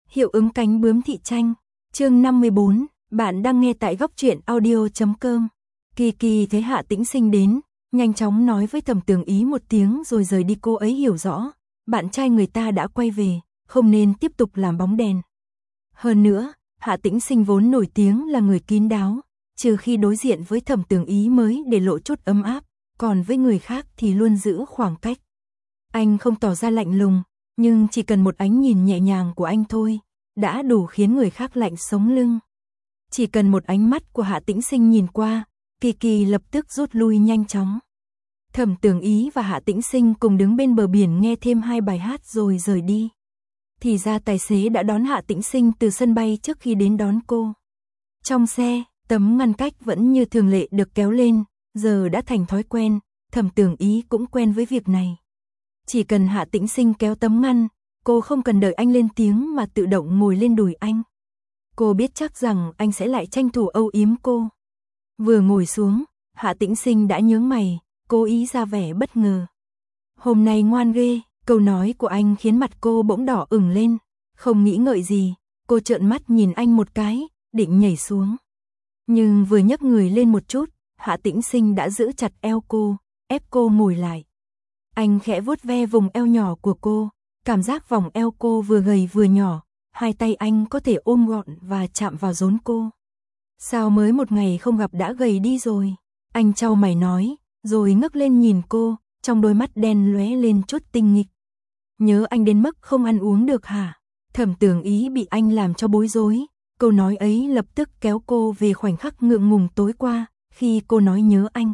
Hiệu ứng cánh bướm thị tranh. Chương 54, bạn đang nghe tại góc truyện audio.com. Kỳ Kỳ thấy Hạ Tĩnh Sinh đến, nhanh chóng nói với Thẩm Tường Ý một tiếng rồi rời đi. Cô ấy hiểu rõ, bạn trai người ta đã quay về, không nên tiếp tục làm bóng đèn. Hơn nữa, Hạ Tĩnh Sinh vốn nổi tiếng là người kín đáo, trừ khi đối diện với Thẩm Tường Ý mới để lộ chút ấm áp, còn với người khác thì luôn giữ khoảng cách. Anh không tỏ ra lạnh lùng, nhưng chỉ cần một ánh nhìn nhẹ nhàng của anh thôi, đã đủ khiến người khác lạnh sống lưng. Chỉ cần một ánh mắt của Hạ Tĩnh Sinh nhìn qua, Kỳ Kỳ lập tức rút lui nhanh chóng. Thẩm Tường Ý và Hạ Tĩnh Sinh cùng đứng bên bờ biển nghe thêm 2 bài hát rồi rời đi. Thì ra tài xế đã đón Hạ Tĩnh Sinh từ sân bay trước khi đến đón cô. Trong xe, tấm ngăn cách vẫn như thường lệ được kéo lên, giờ đã thành thói quen, Thẩm Tường Ý cũng quen với việc này. Chỉ cần Hạ Tĩnh Sinh kéo tấm ngăn, cô không cần đợi anh lên tiếng mà tự động ngồi lên đùi anh. Cô biết chắc rằng anh sẽ lại tranh thủ âu yếm cô. Vừa ngồi xuống, Hạ Tĩnh Sinh đã nhướng mày, cố ý ra vẻ bất ngờ. Hôm nay ngoan ghê, câu nói của anh khiến mặt cô bỗng đỏ ửng lên. Không nghĩ ngợi gì, cô trợn mắt nhìn anh một cái, định nhảy xuống. Nhưng vừa nhấc người lên một chút, Hạ Tĩnh Sinh đã giữ chặt eo cô, ép cô ngồi lại. Anh khẽ vuốt ve vùng eo nhỏ của cô, cảm giác vòng eo cô vừa gầy vừa nhỏ, hai tay anh có thể ôm gọn và chạm vào rốn cô. Sao mới một ngày không gặp đã gầy đi rồi? Anh chau mày nói, rồi ngước lên nhìn cô, trong đôi mắt đen lóe lên chút tinh nghịch. Nhớ anh đến mức không ăn uống được hả? Thẩm Tường Ý bị anh làm cho bối rối, câu nói ấy lập tức kéo cô về khoảnh khắc ngượng ngùng tối qua, khi cô nói nhớ anh.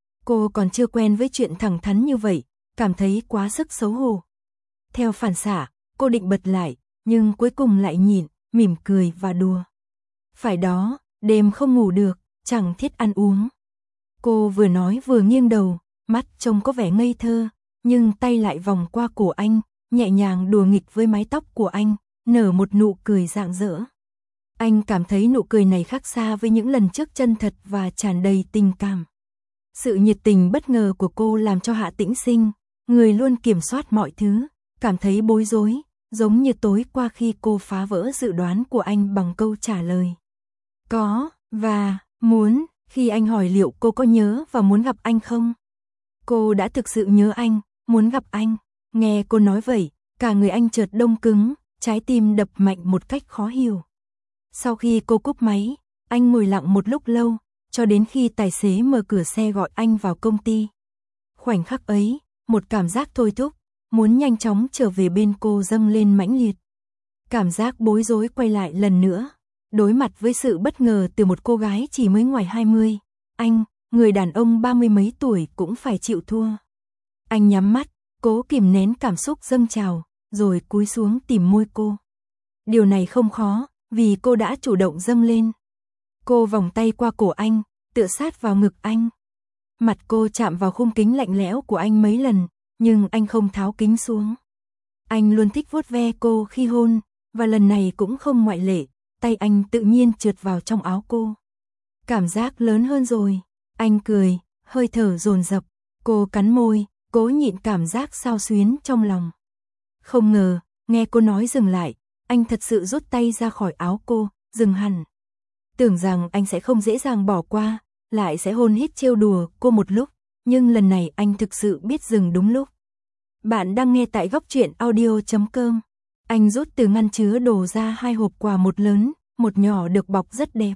Cô còn chưa quen với chuyện thẳng thắn như vậy, cảm thấy quá sức xấu hổ. Theo phản xạ, cô định bật lại, nhưng cuối cùng lại nhịn, mỉm cười và đùa. Phải đó, đêm không ngủ được, chẳng thiết ăn uống. Cô vừa nói vừa nghiêng đầu, mắt trông có vẻ ngây thơ, nhưng tay lại vòng qua cổ anh, nhẹ nhàng đùa nghịch với mái tóc của anh, nở một nụ cười rạng rỡ. Anh cảm thấy nụ cười này khác xa với những lần trước, chân thật và tràn đầy tình cảm. Sự nhiệt tình bất ngờ của cô làm cho Hạ Tĩnh Sinh, người luôn kiểm soát mọi thứ, cảm thấy bối rối, giống như tối qua khi cô phá vỡ dự đoán của anh bằng câu trả lời có và muốn, khi anh hỏi liệu cô có nhớ và muốn gặp anh không. Cô đã thực sự nhớ anh, muốn gặp anh. Nghe cô nói vậy, cả người anh chợt đông cứng, trái tim đập mạnh một cách khó hiểu. Sau khi cô cúp máy, anh ngồi lặng một lúc lâu, cho đến khi tài xế mở cửa xe gọi anh vào công ty. Khoảnh khắc ấy, một cảm giác thôi thúc, muốn nhanh chóng trở về bên cô dâng lên mãnh liệt. Cảm giác bối rối quay lại lần nữa, đối mặt với sự bất ngờ từ một cô gái chỉ mới ngoài 20, anh, người đàn ông 30 mấy tuổi cũng phải chịu thua. Anh nhắm mắt, cố kìm nén cảm xúc dâng trào, rồi cúi xuống tìm môi cô. Điều này không khó, vì cô đã chủ động dâng lên. Cô vòng tay qua cổ anh, tựa sát vào ngực anh. Mặt cô chạm vào khung kính lạnh lẽo của anh mấy lần, nhưng anh không tháo kính xuống. Anh luôn thích vuốt ve cô khi hôn, và lần này cũng không ngoại lệ, tay anh tự nhiên trượt vào trong áo cô. Cảm giác lớn hơn rồi, anh cười, hơi thở dồn dập, cô cắn môi, cố nhịn cảm giác xao xuyến trong lòng. Không ngờ, nghe cô nói dừng lại, anh thật sự rút tay ra khỏi áo cô, dừng hẳn. Tưởng rằng anh sẽ không dễ dàng bỏ qua, lại sẽ hôn hít trêu đùa cô một lúc, nhưng lần này anh thực sự biết dừng đúng lúc. Bạn đang nghe tại góc truyện audio.com. Anh rút từ ngăn chứa đồ ra 2 hộp quà, một lớn, một nhỏ được bọc rất đẹp.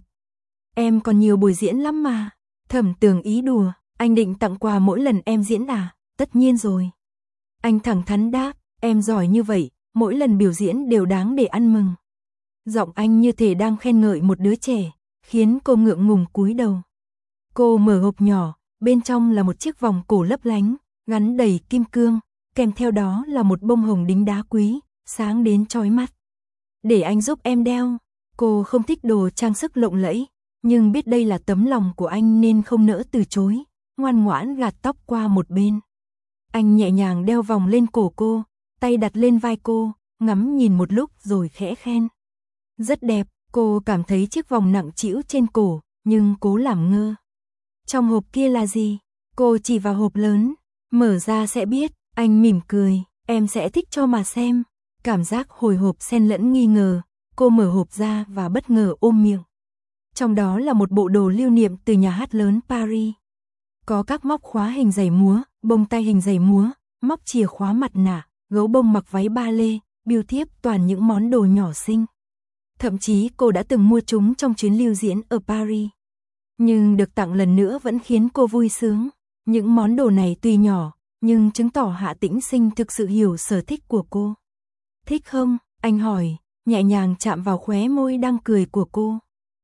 Em còn nhiều buổi diễn lắm mà. Thẩm Tường Ý đùa, anh định tặng quà mỗi lần em diễn à? Tất nhiên rồi. Anh thẳng thắn đáp, em giỏi như vậy, mỗi lần biểu diễn đều đáng để ăn mừng. Giọng anh như thể đang khen ngợi một đứa trẻ, khiến cô ngượng ngùng cúi đầu. Cô mở hộp nhỏ, bên trong là một chiếc vòng cổ lấp lánh, gắn đầy kim cương, kèm theo đó là một bông hồng đính đá quý, sáng đến chói mắt. Để anh giúp em đeo. Cô không thích đồ trang sức lộng lẫy, nhưng biết đây là tấm lòng của anh nên không nỡ từ chối, ngoan ngoãn gạt tóc qua một bên. Anh nhẹ nhàng đeo vòng lên cổ cô, tay đặt lên vai cô, ngắm nhìn một lúc rồi khẽ khen. Rất đẹp, cô cảm thấy chiếc vòng nặng trĩu trên cổ, nhưng cố làm ngơ. Trong hộp kia là gì? Cô chỉ vào hộp lớn, mở ra sẽ biết. Anh mỉm cười, em sẽ thích cho mà xem. Cảm giác hồi hộp xen lẫn nghi ngờ, cô mở hộp ra và bất ngờ ôm miệng. Trong đó là một bộ đồ lưu niệm từ nhà hát lớn Paris. Có các móc khóa hình giày múa, bông tai hình giày múa, móc chìa khóa mặt nạ, gấu bông mặc váy ba lê, bươu thiếp, toàn những món đồ nhỏ xinh. Thậm chí cô đã từng mua chúng trong chuyến lưu diễn ở Paris. Nhưng được tặng lần nữa vẫn khiến cô vui sướng. Những món đồ này tuy nhỏ, nhưng chứng tỏ Hạ Tĩnh Sinh thực sự hiểu sở thích của cô. Thích không? Anh hỏi, nhẹ nhàng chạm vào khóe môi đang cười của cô.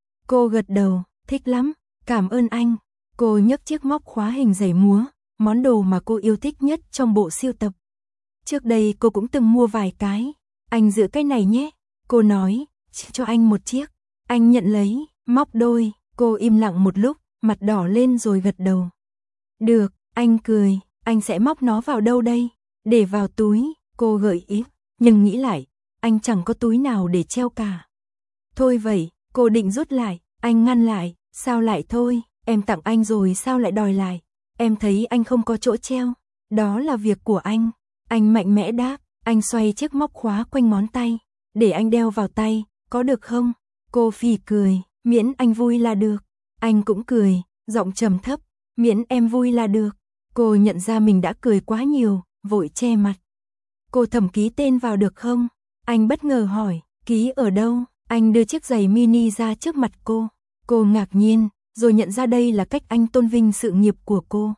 Cô gật đầu, thích lắm, cảm ơn anh. Cô nhấc chiếc móc khóa hình giày múa, món đồ mà cô yêu thích nhất trong bộ sưu tập. Trước đây cô cũng từng mua vài cái. Anh giữ cái này nhé. Cô nói, cho anh một chiếc. Anh nhận lấy, móc đôi. Cô im lặng một lúc, mặt đỏ lên rồi gật đầu. Được, anh cười, anh sẽ móc nó vào đâu đây? Để vào túi, cô gợi ý. Nhưng nghĩ lại, anh chẳng có túi nào để treo cả. Thôi vậy, cô định rút lại, anh ngăn lại, sao lại thôi, em tặng anh rồi sao lại đòi lại? Em thấy anh không có chỗ treo, đó là việc của anh. Anh mạnh mẽ đáp, anh xoay chiếc móc khóa quanh ngón tay, để anh đeo vào tay, có được không? Cô phì cười, miễn anh vui là được. Anh cũng cười, giọng trầm thấp, miễn em vui là được. Cô nhận ra mình đã cười quá nhiều, vội che mặt. Cô thầm ký tên vào được không? Anh bất ngờ hỏi, ký ở đâu? Anh đưa chiếc giày mini ra trước mặt cô. Cô ngạc nhiên, rồi nhận ra đây là cách anh tôn vinh sự nghiệp của cô.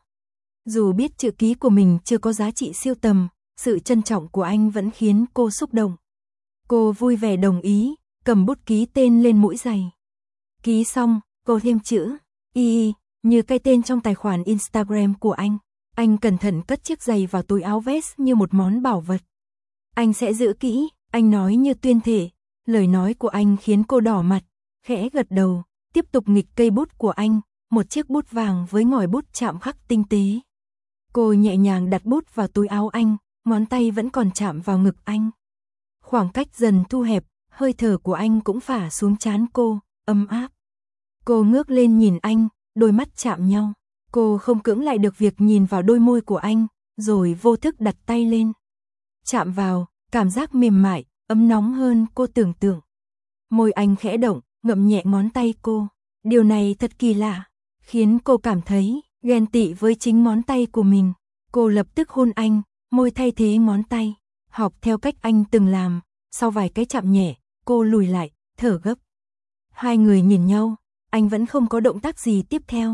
Dù biết chữ ký của mình chưa có giá trị siêu tầm, sự trân trọng của anh vẫn khiến cô xúc động. Cô vui vẻ đồng ý, cầm bút ký tên lên mũi giày. Ký xong, cô thêm chữ Y như cái tên trong tài khoản Instagram của anh. Anh cẩn thận cất chiếc giày vào túi áo vest như một món bảo vật. Anh sẽ giữ kỹ, anh nói như tuyên thệ. Lời nói của anh khiến cô đỏ mặt, khẽ gật đầu, tiếp tục nghịch cây bút của anh, một chiếc bút vàng với ngòi bút chạm khắc tinh tế. Cô nhẹ nhàng đặt bút vào túi áo anh, ngón tay vẫn còn chạm vào ngực anh. Khoảng cách dần thu hẹp, hơi thở của anh cũng phả xuống trán cô, ấm áp. Cô ngước lên nhìn anh, đôi mắt chạm nhau. Cô không cưỡng lại được việc nhìn vào đôi môi của anh, rồi vô thức đặt tay lên. Chạm vào, cảm giác mềm mại, ấm nóng hơn cô tưởng tượng. Môi anh khẽ động, ngậm nhẹ ngón tay cô. Điều này thật kỳ lạ, khiến cô cảm thấy ghen tị với chính ngón tay của mình. Cô lập tức hôn anh, môi thay thế ngón tay, học theo cách anh từng làm. Sau vài cái chạm nhẹ, cô lùi lại, thở gấp. Hai người nhìn nhau, anh vẫn không có động tác gì tiếp theo.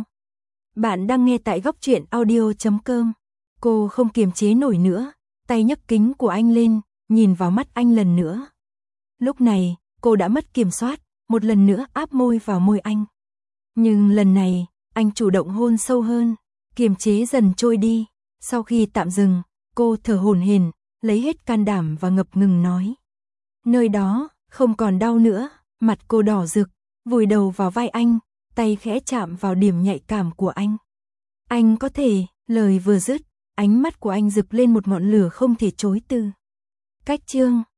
Bạn đang nghe tại Góc Truyện Audio.com. Cô không kiềm chế nổi nữa, tay nhấc kính của anh lên, nhìn vào mắt anh lần nữa. Lúc này, cô đã mất kiểm soát, một lần nữa áp môi vào môi anh. Nhưng lần này, anh chủ động hôn sâu hơn, kiềm chế dần trôi đi. Sau khi tạm dừng, cô thở hổn hển, lấy hết can đảm và ngập ngừng nói. Nơi đó, không còn đau nữa, mặt cô đỏ rực, vùi đầu vào vai anh, tay khẽ chạm vào điểm nhạy cảm của anh. Anh có thể, lời vừa dứt, ánh mắt của anh rực lên một ngọn lửa không thể chối từ. Cách chương